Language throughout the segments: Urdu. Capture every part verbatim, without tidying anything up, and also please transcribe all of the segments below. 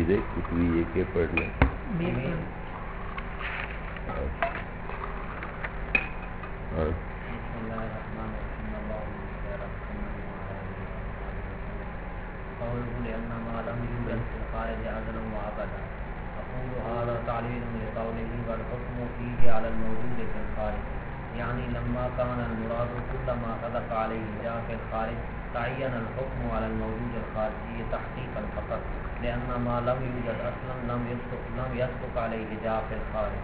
میرے کچھ بھی یہ کہ پڑھنے اور قوله لأن ما لم يوجد في الخارج أزلا وأبدا. أقول هذا تعليل لقوله والحكم فيه على الموجود في الخارج، يعني لما كان المراد كل ما صدق عليه جاء في الخارج تعين الحكم على الموجود الخارجي تحقيقا فقط، لأن ما لم يوجد أصلا لم يصدق لم يصدق عليه جاء في الخارج.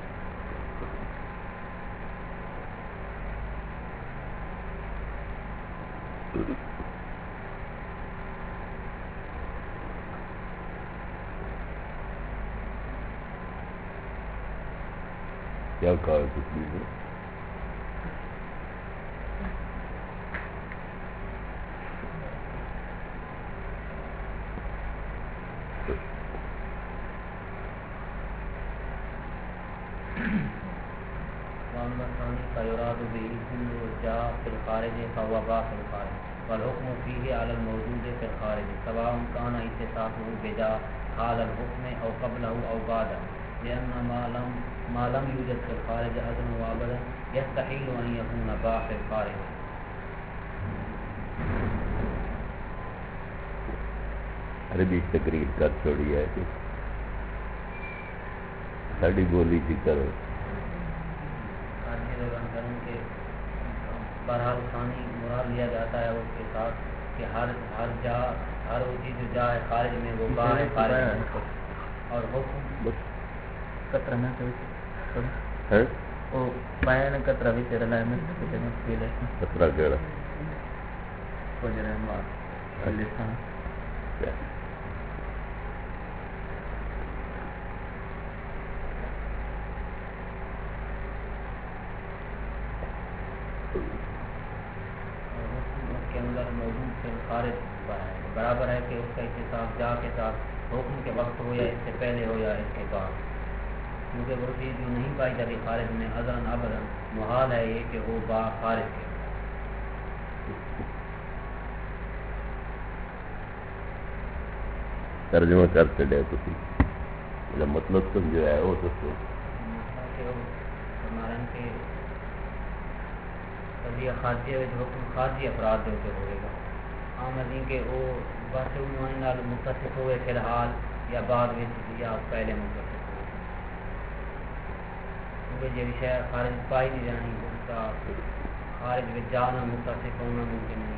کیا کہا تکلیف ہے؟ وأما الثاني فيراد به كل جاء في الخارج فهو باء في الخارج، والحكم فيه على الموجود في الخارج سواء كان اتصافه بجاء حال الحكم أو قبله أو بعده، لأن ما لم ما لم يوجد في الخارج أزلا وأبدا يستحيل أن يكون باء في الخارج. عربی تقریر کر چھوڑی ہے کہ ساڑی بولی تھی کرو کے بہرحال ثانی مراد لیا جاتا ہے اس کے ساتھ کہ ہر ہر جا ہر وہ چیز جو جا ہے خارج میں وہ باء ہے خارج میں، اور حکم قطرہ میں ہے وہ بیان قطرہ بھی تیرا لائے میں کتے مفیل ہے قطرہ کیڑا فجر احمد اللسان کے اندر موجود سے خارج برابر ہے کہ اس کا اتصاف جا کے ساتھ حکم کے وقت ہو یا اس سے پہلے ہو یا اس کے بعد، کیونکہ وہ چیز جو نہیں پائی جاتی خارج میں ازلاً ابداً محال ہے یہ کہ وہ با خارج کے. ترجمہ کر چلے تو مطلب سمجھو ہے وہ دسو قضیہ خارجی حکم خارجی افراد دے کے ہوئے گا عام ازیں کہ وہ بس انہوں نال متصف ہوئے فی الحال یا بعد میں یا پہلے متصف ہوئے، کیونکہ جو شے خارج پائی نہیں جانی اس کا خارج میں جانا متصف ہونا ممکن نہیں ہے.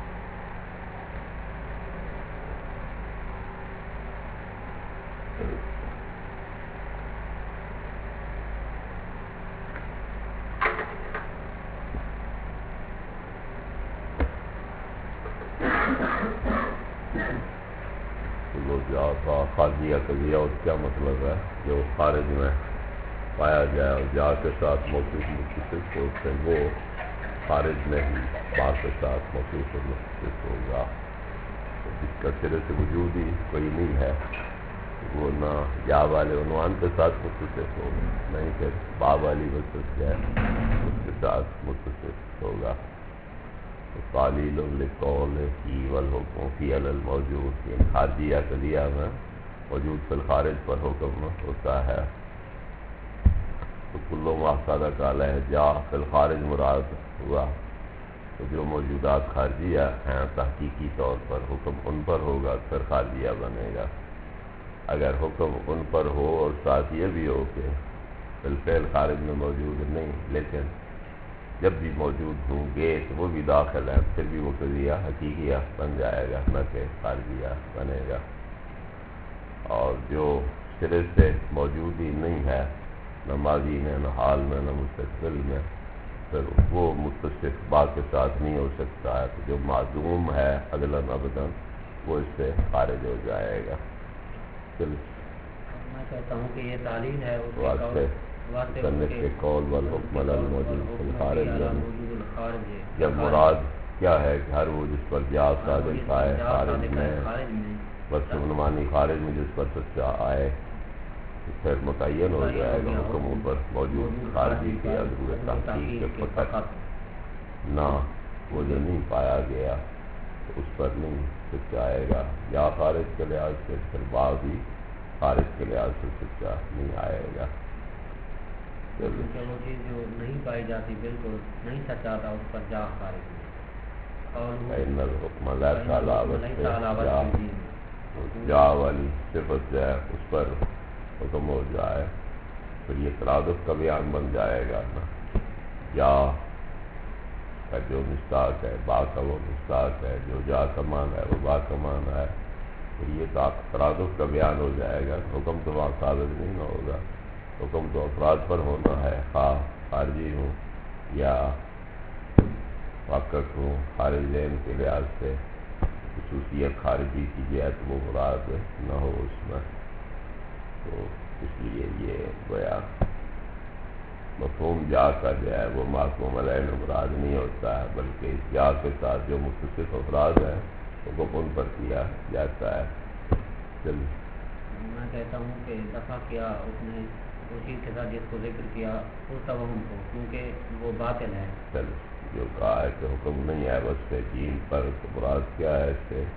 خارجیہ قضیہ اور کیا مطلب ہے جو خارج میں پایا جائے اور جا کے ساتھ موصوف متصف ہو سے وہ خارج میں ہی با کے ساتھ موصوف متصف ہوگا. جس کا سرے سے وجود ہی کوئی نہیں ہے وہ نہ یا والے عنوان کے ساتھ متصف ہوگا نہیں کہ با والی وصف ہے اس کے ساتھ متصف ہوگا. تعلیل لقول فی والحکم فی علی الموجود، یہ خارجیہ قضیہ میں موجود فی الخارج پر حکم ہوتا ہے. تو کلو ما صدق علیہ جا فی الخارج مراد ہوا تو جو موجودات خارجیہ ہیں تحقیقی طور پر حکم ان پر ہوگا پھر خارجیہ بنے گا. اگر حکم ان پر ہو اور ساتھ یہ بھی ہو کہ بالفعل خارج میں موجود نہیں لیکن جب بھی موجود ہوں گے تو وہ بھی داخل ہے پھر بھی وہ قضیہ حقیقیہ بن جائے گا نہ کہ خارجیہ بنے گا. اور جو سرے سے موجود ہی نہیں ہے نہ ماضی میں نہ حال میں نہ مستقبل میں پھر وہ متصف با کے ساتھ نہیں ہو سکتا ہے. تو جو معذوم ہے ازلاً ابداً وہ اس سے خارج ہو جائے گا. میں کہتا ہوں کہ یہ تعلیل ہے اس کرنے کے قول والحکم علی الموجود فی الخارج، جب مراد کیا ہے کہ ہر وہ جس پر جا صادق آئے خارج میں بس عنوانی خارج میں جس پر سچا آئے پھر متعین ہو جائے گا حکموں پر موجود خارجی کی عدم تحقیق کے فقط نہ وہ جو نہیں پایا گیا تو اس پر نہیں سچا آئے گا. یا خارج کے لحاظ سے پھر بعض ہی خارج کے لحاظ سے سچا نہیں آئے گا. کیونکہ وہ چیز جو نہیں پائی جاتی بالکل نہیں سچا تھا اس پر جا خارج فإن الحکم لیس علی وصف جا جا والی صفت جو ہے اس پر حکم ہو جائے پھر یہ ترادف کا بیان بن جائے گا نا. جا کا جو مصداق ہے با کا وہ مصداق ہے, جو جا کا معنی ہے وہ با کا معنی ہے, پھر یہ ترادف کا بیان ہو جائے گا. حکم تو وہاں ثابت نہیں نہ ہوگا, حکم تو افراد پر ہونا ہے, خواہ خارجی ہوں یا واقع ہوں. خارج ذہن کے لحاظ سے خصوصیت خارجی کی جائے تو وہ مراد نہ ہو اس میں. تو اس لیے یہ گویا مفہوم جا کا جو ہے وہ معصوم علیہ مراد نہیں ہوتا ہے, بلکہ اس جا کے ساتھ جو متصف افراد ہیں حکم ان پر کیا جاتا ہے. چلیے میں کہتا ہوں کہ دفعہ کیا اس نے اسی کے ساتھ جس کو ذکر کیا اس توہم کو, کیونکہ وہ باطل ہے. چلو جو کہا ہے کہ حکم نہیں ہے بس پہ جین پر, تو مراد کیا ہے اس سے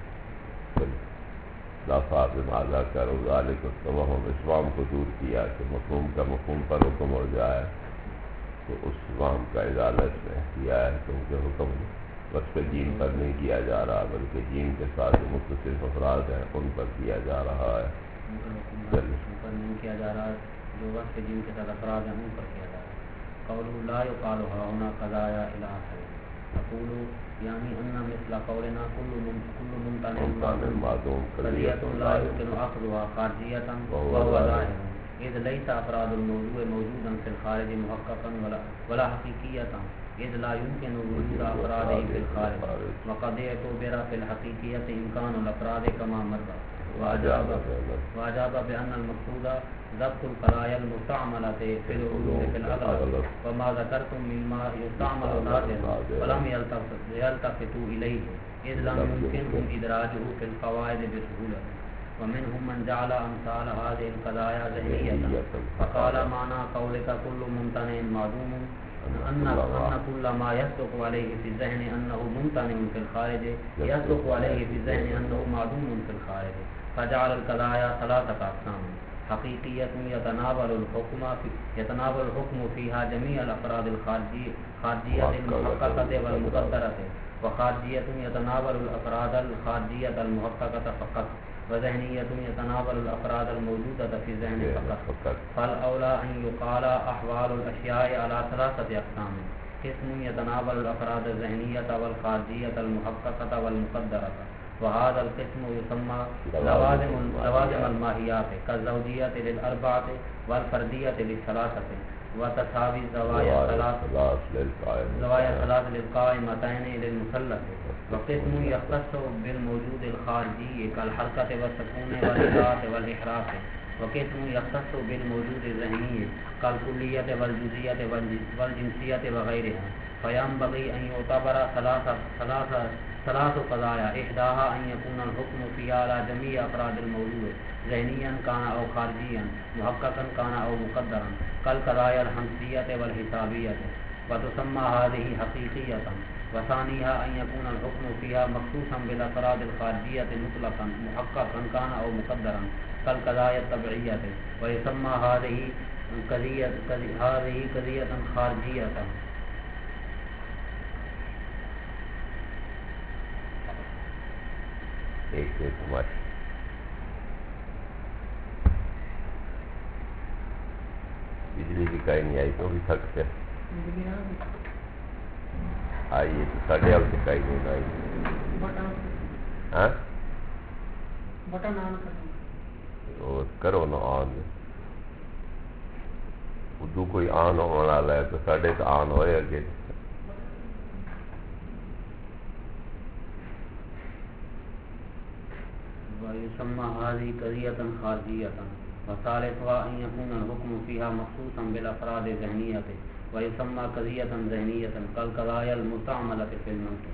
دفعہ بماذا کرو ذالک التوہم, اسوام کو دور کیا کہ مفہوم کا مفہوم پر حکم ہو جائے, تو اس اسوام کا ازالت میں کیا ہے, کیونکہ حکم وصف جین پر نہیں کیا جا رہا بلکہ جین کے ساتھ جو متصف افراد ہیں ان پر کیا جا رہا ہے. پر نہیں کیا جا رہا جو وصف جن کے ساتھ افراد ہیں ان پر کیا جا رہا ہے. قولوا لا يقال هنا قضايا الى اخره. اقول يعني ان مثل قولنا كل كل ممتنع معدوم قضية لا يمكن اخذها خارجية وهو ظاهر اذ ليس افراد الموضوع موجودا في الخارج محققا ولا ولا حقيقية اذ لا يمكن وجود افراده في الخارج وقد اعتبر في الحقيقية امكان الافراد كما مر. واجاب واجاب بان المقصود ضبط القضايا المستعملة في العلوم في الأغلب وما ذكرتم مما يستعمل نادرا ولم يلتفتوا إليه إذ لم يمكنهم إدراجه في القواعد بسهولة. ومنهم من جعل أمثال هذه القضايا ذهنية فقال معنى قولك كل ممتنع معدوم أن أن كل ما يصدق عليه في الذهن أنه ممتنع في الخارج يصدق عليه في الذهن أنه معدوم في الخارج. فجعل القضايا ثلاثة أقسام: حقيقية يتناول الحكم في يتناول الحكم فيها جميع الأفراد الخارجية خارجية المحققة والمقدرة, وخارجية يتناول الأفراد الخارجية المحققة فقط, وذهنية يتناول الأفراد الموجودة في الذهن فقط. فالأولى أن يقال أحوال الأشياء على ثلاثة أقسام: قسم يتناول الأفراد الذهنية والخارجية المحققة والمقدرة, وهذا القسم يسمى لوازم لوازم الماهيات كالزوجية للأربعة والفردية للثلاثة وتساوي زوايا الثلاث زوايا الثلاث للقائمتين للمثلث. وقسم يختص بالموجود الخارجي كالحركة والسكون والإضاءة والإحراق. وقسم يختص بالموجود الذهني كالكلية والجزئية والجنسية وغيرها. فينبغي أن يعتبر ثلاثة ثلاثة ثلاث قضايا: إحداها أن يكون الحكم فيها على جميع أفراد الموضوع ذهنيا كان أو خارجيا, محققا كان أو مقدرا, كالقضايا الحمسية والحسابية, وتسمى هذه حقيقية. وثانيها أن يكون الحكم فيها مخصوصا بالأفراد الخارجية مطلقا, محققا كان أو مقدرا, كالقضايا الطبيعية, ويسمى هذه قضية هذه قضية خارجية. ایک ایک ہماری بجلی کی کہیں نہیں آئی تو بھی تھکتے آئیے تو ساڑھے آپ سے کہیں نہیں آئی. ہاں بٹن آن کرو کرو نا آن. اردو کوئی آن ہونے والا ہے تو ساڑھے تو آن ہوئے اگے. ويسمى هذه قضية خارجية. وثالثها أن يكون الحكم فيها مخصوصا بالأفراد الذهنية, ويسمى قضية ذهنية كالقضايا المستعملة في المنطق.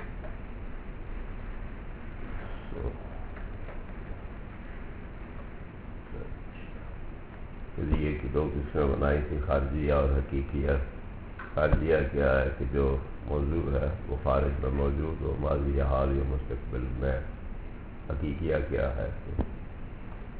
قضیے کی دو قسمیں بنائی تھی, خارجیہ اور حقیقیہ. خارجیہ کیا ہے کہ جو موضوع ہے وہ خارج میں موجود ہو, ماضی یا حال یا مستقبل میں. حقیقیہ کیا ہے کہ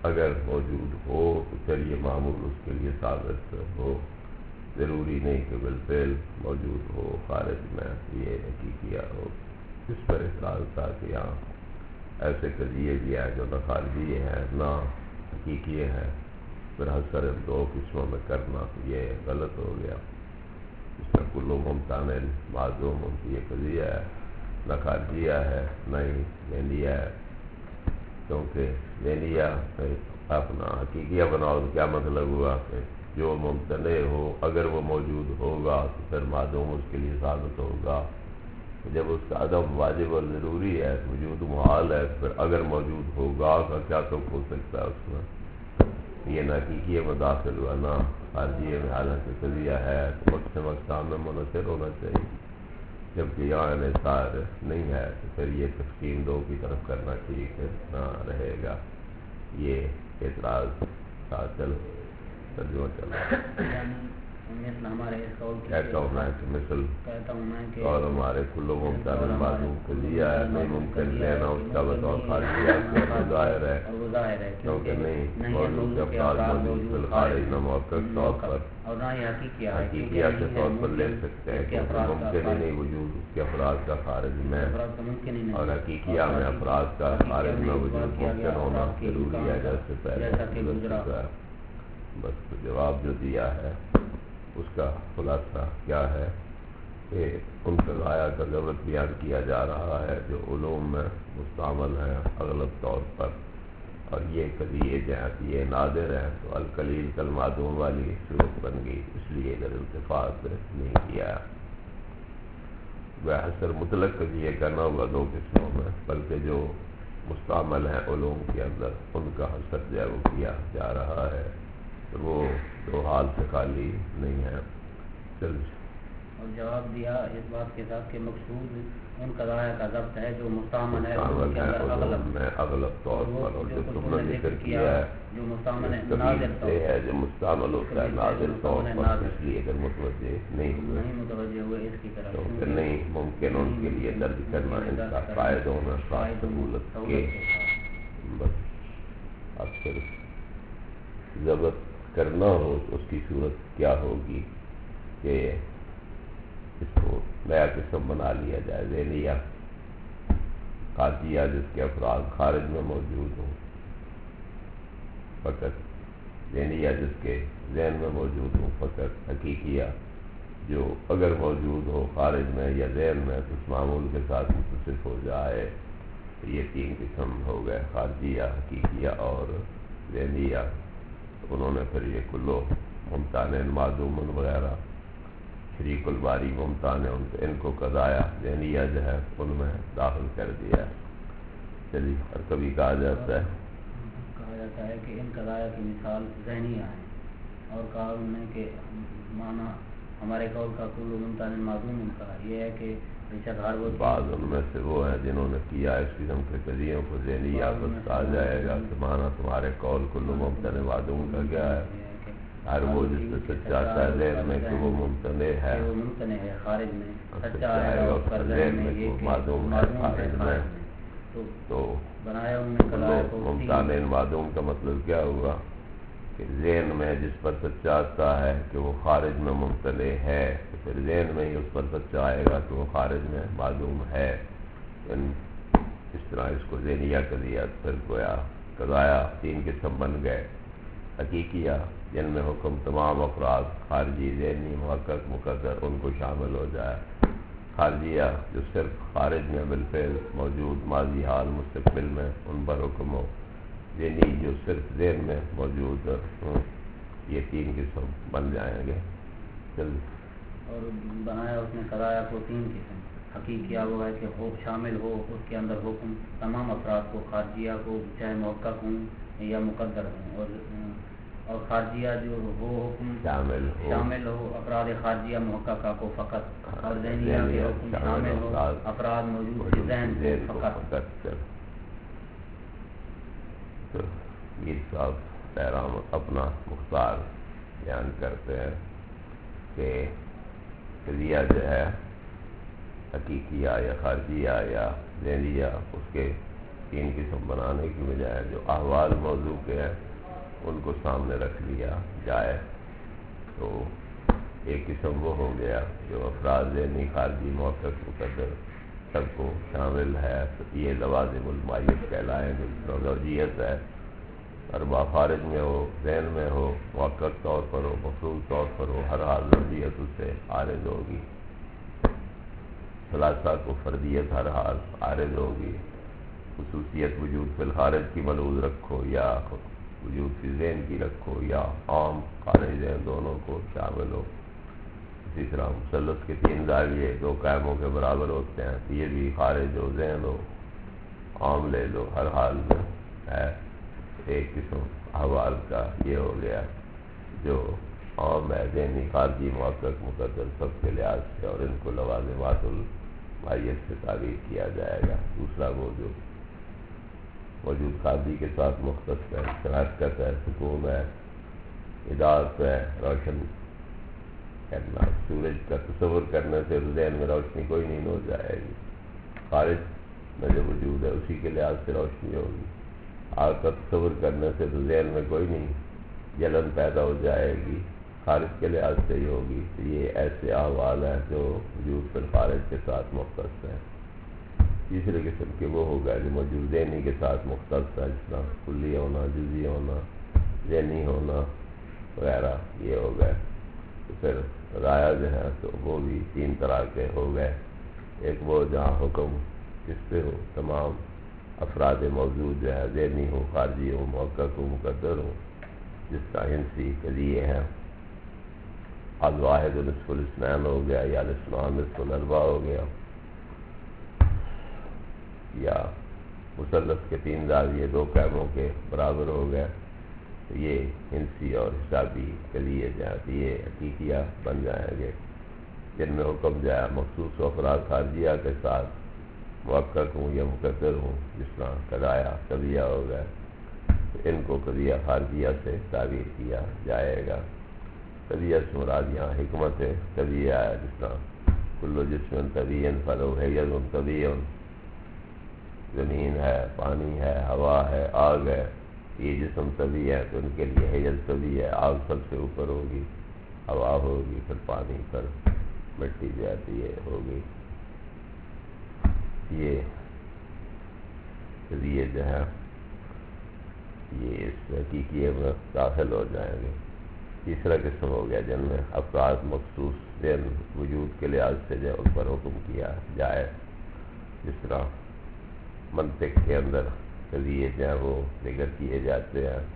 اگر موجود ہو تو پھر یہ معمول اس کے لیے ثابت ہو، ضروری نہیں کہ بالفعل موجود ہو خارج میں یہ حقیقیہ ہو۔ اس پر اعتراض تھا کہ یہاں ایسے قضیے بھی ہیں جو نہ خارجی ہیں نہ حقیقی ہیں، پھر حسر دو قسموں میں کرنا یہ غلط ہو گیا۔ اس میں کلو ممتنع معدوم یہ قضیہ ہے، نہ خارجیہ ہے نہ ہی ذہنیہ ہے، کیونکہ ذہنیہ اپنا حقیقیہ بناؤ تو کیا مطلب ہوا کہ جو ممتنع ہو اگر وہ موجود ہوگا تو پھر معدوم اس کے لیے ثابت ہوگا۔ جب اس کا عدم واجب اور ضروری ہے، وجود محال ہے، پھر اگر موجود ہوگا کا کیا تک ہو سکتا ہے اس میں؟ یہ نہ حقیقیہ میں داخل ہوا نہ خارجیہ میں، حالانکہ قضیہ ہے تو وقت مقام میں منحصر ہونا چاہیے، جبکہ یہاں انحصار نہیں ہے تو پھر یہ تقسیم دو کی طرف کرنا ٹھیک نہ رہے گا۔ یہ اعتراض تھا۔ چلو ترجمہ چلو مثل ہمارے اس قول کی کہتا ہوں میں کہ مثل کہتا ہوں میں کہ اور ہمارے کلو ممتنع معدوم قضیہ ہے، نہیں ممکن لینا اس کا بطور خارجیہ سے ظاہر ہے، اور وہ ظاہر ہے کیونکہ نہیں موجود افراد موجود فی الخارج نہ محقق طور پر اور نہ ہی حقیقیہ ہے، حقیقیہ کے طور پر لے سکتے ہیں، کیونکہ ممکن ہی نہیں وجود اس کے افراد کا خارج میں، ممکن ہی نہیں، اور حقیقیہ میں افراد کا خارج میں وجود ممکن ہونا ضروری ہے جیسے پہلے گزر چکا ہے۔ بس جواب جو دیا ہے اس کا خلاصہ کیا ہے کہ ان قضایا کا ضرورت بیان کیا جا رہا ہے جو علوم میں مستعمل ہیں اغلب طور پر، اور یہ قضیے جہاں یہ نادر ہیں تو القلیل کالمعدوم والی صورت بن گئی، اس لیے ادھر التفات نہیں کیا۔ بحثر مطلق قضیے کا نہ ہوا دو قسموں میں، بلکہ جو مستعمل ہیں علوم کے اندر ان کا حسر جو ہے وہ کیا جا رہا ہے، تو وہ دو حال سے خالی نہیں ہے۔ چل اور جواب دیا اس بات کے ساتھ کہ مقصود ان قضایا کا ضبط ہے جو مستعمل ہے مستعمل کے ہے اندر علوم اغلب میں اغلب طور پر، اور جو تم نے ذکر کیا ہے جو مستعمل ہے اس نازل قبیل طور سے ہے جو مستعمل ہوتا ہے نازل طور پر، اس لیے اگر متوجہ نہیں ہوئے نہیں متوجہ ہوئے اس کی طرف، کیونکہ نہیں ممکن ان کے لیے درج کرنا ان کا قائد ہونا خاص سہولت کے، بس اب پھر ضبط کرنا ہو تو اس کی صورت کیا ہوگی کہ اس کو نیا قسم بنا لیا جائے، ذہنیہ خارجیہ جس کے افراد خارج میں موجود ہوں، فقط ذہنیہ جس کے ذہن میں موجود ہوں، فقط حقیقیہ جو اگر موجود ہو خارج میں یا ذہن میں تو اس معمول کے ساتھ متصف ہو جائے۔ تو یہ تین قسم ہو گئے، خارجیہ، حقیقیہ اور ذہنیہ۔ انہوں نے پھر یہ کلو ممتنع معدوم وغیرہ شریک الباری ممتنع ان کو قضایا ذہنیہ جو ہے ان میں داخل کر دیا۔ چلیے، اور کبھی کہا جاتا ہے کہا جاتا ہے کہ ان قضایا کی مثال ذہنیہ ہے، اور کہا انہوں نے کہ معنی ہمارے قول کا کلو ممتنع معدوم ان کا یہ ہے کہ بعض ان میں سے وہ ہیں جنہوں نے کیا اس قسم کے قضیوں کو ذہنی آفت کہا جائے گا کہ مانا تمہارے قول کلو ممتنع معدوم کا کیا ہے، ہر وہ جس سے سچا ہے ذہن میں کہ وہ ممتنع ہے، ممتنع ہے خارج میں، سچا ہے اس کا ذہن میں کہ وہ معدوم ہے خارج میں، تو بنایا انہوں نے ممتنع معدوم کا مطلب کیا ہوا کہ ذہن میں جس پر سچا آتا ہے کہ وہ خارج میں ممتنع ہے تو پھر ذہن میں ہی اس پر سچا آئے گا کہ وہ خارج میں معدوم ہے۔ اس طرح اس کو ذہنیہ قضیہ پھر گویا قضایا تین قسم بن گئے، حقیقیہ جن میں حکم تمام افراد خارجی، ذہنی، محقق، مقدر ان کو شامل ہو جائے، خارجیہ جو صرف خارج میں بالفعل موجود ماضی حال مستقبل میں ان پر حکم ہو، ذہنی جو صرف ذہن میں موجود ہوں، یہ تین قسم بن جائیں گے۔ جلدی اور بنایا اس نے قضایا کو تین قسم، حقیقیہ وہ ہے کہ ہو شامل ہو اس کے اندر حکم تمام افراد کو، خارجیہ کو چاہے محقق ہوں یا مقدر ہوں، اور اور خارجیہ جو وہ حکم شامل ہو شامل ہو افراد خارجیہ محققہ کو فقط، اور ذہنیہ کے حکم شامل ہو افراد موجود ذہن کو فقط۔ تو میر صاحب بہرام اپنا مختار بیان کرتے ہیں کہ قضیہ جو ہے حقیقیہ یا خارجیہ یا ذہنیہ اس کے تین قسم بنانے کی بجائے جو احوال موضوع کے ہیں ان کو سامنے رکھ لیا جائے تو ایک قسم وہ ہو گیا جو افراد ذہنی خارجی موقف مقدر سب کو شامل ہے، یہ لوازم المعیت کہلائیں جو زوجیت ہے، اربع خارج میں ہو، ذہن میں ہو، موقف طور پر ہو، مفروض طور پر ہو، ہر حال زوجیت اس سے عارض ہوگی۔ ثلاثہ کو فردیت ہر حال عارض ہوگی، خصوصیت وجود فی الخارج کی ملحوظ رکھو یا وجود فی ذہن کی رکھو یا عام خارج ذہن دونوں کو شامل ہو۔ اسی طرح مثلث کے تین زاویے دو قائموں کے برابر ہوتے ہیں، یہ بھی خارج ہو، ذہن ہو، عام لے لو، ہر حال میں ہے۔ ایک قسم احوال کا یہ ہو گیا جو عام ہے، ذہنی خارجی محقق مقدر سب کے لحاظ سے، اور ان کو لوازمات المعیت سے تعبیر کیا جائے گا۔ دوسرا وہ جو موجود خارجی کے ساتھ مختص ہے، شراکت ہے، سکون ہے، ادارت ہے، روشن کرنا، سورج کا تصور کرنے سے ذہن میں روشنی کوئی نہیں ہو جائے گی، خارج میں جو وجود ہے اسی کے لحاظ سے روشنی ہوگی۔ آگ کا تصور کرنے سے تو ذہن میں کوئی نہیں جلن پیدا ہو جائے گی، خارج کے لحاظ سے ہی ہوگی۔ تو یہ ایسے احوال ہیں جو وجود فی الخارج کے ساتھ مختص ہیں۔ تیسرے قسم کے وہ ہوگا جو موجود ذہنی کے ساتھ مختص ہے، جس طرح کلی ہونا، جزئی ہونا، ذہنی ہونا وغیرہ، یہ ہو گئے۔ تو پھر رایا جو ہے تو وہ بھی تین طرح کے ہو گئے۔ ایک وہ جہاں حکم کس پہ ہو، تمام افراد موجود جو ہے، ذہنی ہو، خارجی ہو، محقق ہو، مقدر ہو، جس کا ہنسی قضیے ہیں، الواحد نصف الاثنین ہو گیا یا الاثنان نصف الاربع ہو گیا، یا مثلث کے تین زاویے دو قائموں کے برابر ہو گئے، تو یہ ہنسی اور حسابی قضیے جو ہیں یہ حقیقیہ بن جائیں گے، جن میں حکم جو ہے مخصوص افراد خارجیہ کے ساتھ محقق ہوں یا مقدر ہوں، جس طرح قضایہ قضیہ ہو گئے، تو ان کو قضیہ خارجیہ سے تعبیر کیا جائے گا۔ قضیہ سے مراد یہاں حکمت قضیہ ہے، جس طرح کل جسم طبیع فلو حیض طبیع، زمین ہے، پانی ہے، ہوا ہے، آگ ہے، یہ جسم طبیع ہے تو ان کے لیے حیض طبیع ہے، آگ سب سے اوپر ہوگی، ہوا ہوگی، پھر پانی، پھر مٹی جاتی ہے ہوگی۔ یہ قضیے جو ہیں یہ اس حقیقیے میں داخل ہو جائیں گے۔ تیسرا قسم ہو گیا جن میں افراد مخصوص ذہن وجود کے لحاظ سے جو ان پر حکم کیا جائے، جس طرح منطق کے اندر قضیے جو ہیں وہ ذکر کیے جاتے ہیں۔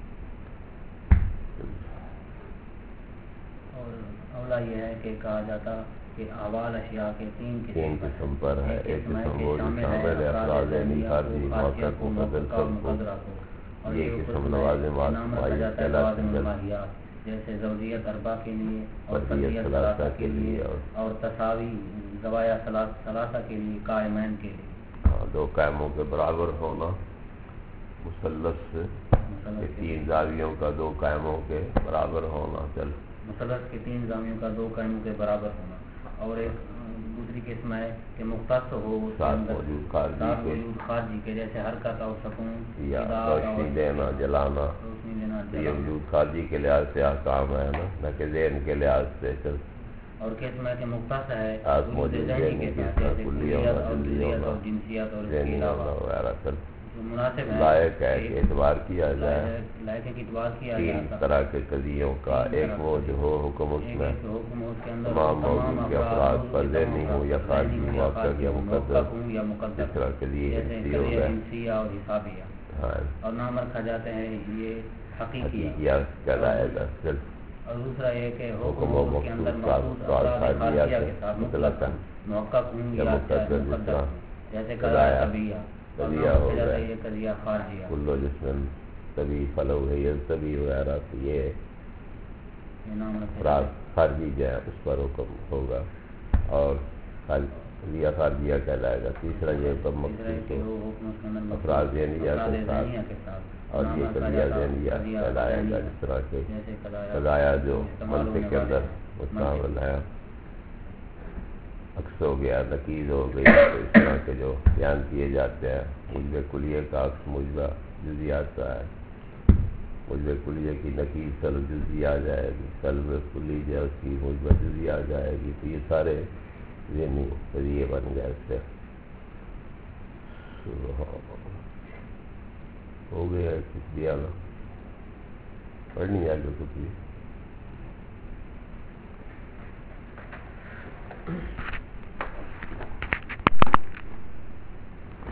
اور اولا یہ ہے کہ کہا جاتا کہ احوال اشیاء کے تین تین قسم پر ہے، ایک قسم وہ جو شامل ہے افراد ذہنی خارجی موقف مقدر سب کو، یہ قسم لوازمات معیت کہلاتے ہیں، جیسے زوجیت اربع کے لیے اور فردیت فردیت ثلاثہ ثلاثہ کے لیے اور تساوی زوایا ثلاثہ کے لیے، قائمین کے لیے، دو قائموں کے برابر ہونا، مثلث کے تین زاویوں کا دو قائموں کے برابر ہونا، چل مثلث کے تین زاویوں کا دو قائموں کے برابر ہونا، اور ایک دوسری قسم ہے کہ مختص ہو اس کے ساتھ اندر موجود خارجی ساتھ کے وجود خارجی کے، جیسے حرکت اور سکون یا ادارت اور روشنی دینا، جلانا، روشنی دینا، یہ جلانا۔ وجود خارجی کے لحاظ سے احکام ہے نا، نہ کہ ذہن کے لحاظ سے۔ چل اور قسم ہے کہ مختص ہے ساتھ وجود موجود ذہنی ذہنی کے کے ساتھ، ساتھ جیسے کلیہ کلیت ہونا، اور جزئی جزئیات ہونا، اور جنسیات اور اس کے ذہنی ہونا علاوہ وغیرہ، چل جو مناسب ہے لائق ہے کہ اعتبار کیا جائے۔ لائق ہے کہ اعتبار کیا تین جائے۔ طرح کے قضیوں کا، ایک وہ جو ہو حکم اس ایک میں ایک حکم اس کے اندر تمام موجود کے افراد پر ذہنی ہوں یا خارجی ذہنی موقف یا مقدر، ہوں یا مقدر، اس طرح قضیے جیسے ہنسی ہو قضیہ گئے، ہنسیہ اور حسابیہ، ہاں اور نام رکھا جاتے ہیں یہ حقیقیہ۔ حقیقیہ کہلائے گا۔ پھر اور دوسرا یہ کہ حکم حکم و اس کے اندر مخصوص مخصوص افراد افراد خارجیہ خارجیہ کے کے ساتھ مطلق مطلق محقق ہوں یا مقدر، جس مقدر طرح ہوں، جیسے قضایہ قضایہ طبیعہ، اور قضیہ نام ہو رکھا جاتا ہے گئے، یہ قضیہ خارجیہ، کلو جسم طبی فلو ہے طبی وغیرہ، تو یہ یہ نام رکھا افراد جاتا ہے۔ خارجی جو ہے اس پر حکم ہوگا، اور قضیہ خارجیہ کہلائے گا۔ تیسرا یہ پر تیسرا ہے کہ مخصوص وہ حکم اس کے اندر افراد ذہنیہ افراد کے ساتھ، ذہنیہ کے ساتھ، اور نام یہ رکھا قضیہ جاتا ہے ذہنیہ قضیہ کہلائے گا، ذہنیہ، جس طرح کے جیسے قضایا قضایا جو استعمال ہونے منطق کے والے اندر ہیں، مستعمل ہے۔ عکس ہو گیا، نقیض ہو گئی، تو اس طرح کے جو بیان کیے جاتے ہیں. موجب کلیہ کا عکس موجبہ جزیات کا ہے. موجب کلیہ کی نقیض سلب جزی آ جائے گی، سلب کلی جو ہے اس کی موجبہ جزی آ جائے گی. تو یہ سارے ذہنی ذریعے بن گئے اس سے. ہو گیا کچھ بھی آنا پڑھنی ہے جو کچھ بھی